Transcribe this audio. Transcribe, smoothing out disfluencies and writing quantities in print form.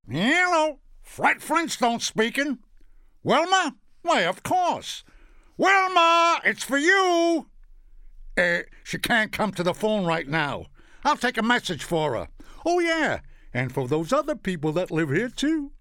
Hello, Fred Flintstone speaking. Wilma? Why, of course. Wilma, it's for you. She can't come to the phone right now. I'll take a message for her. Oh, yeah, and for those other people that live here, too.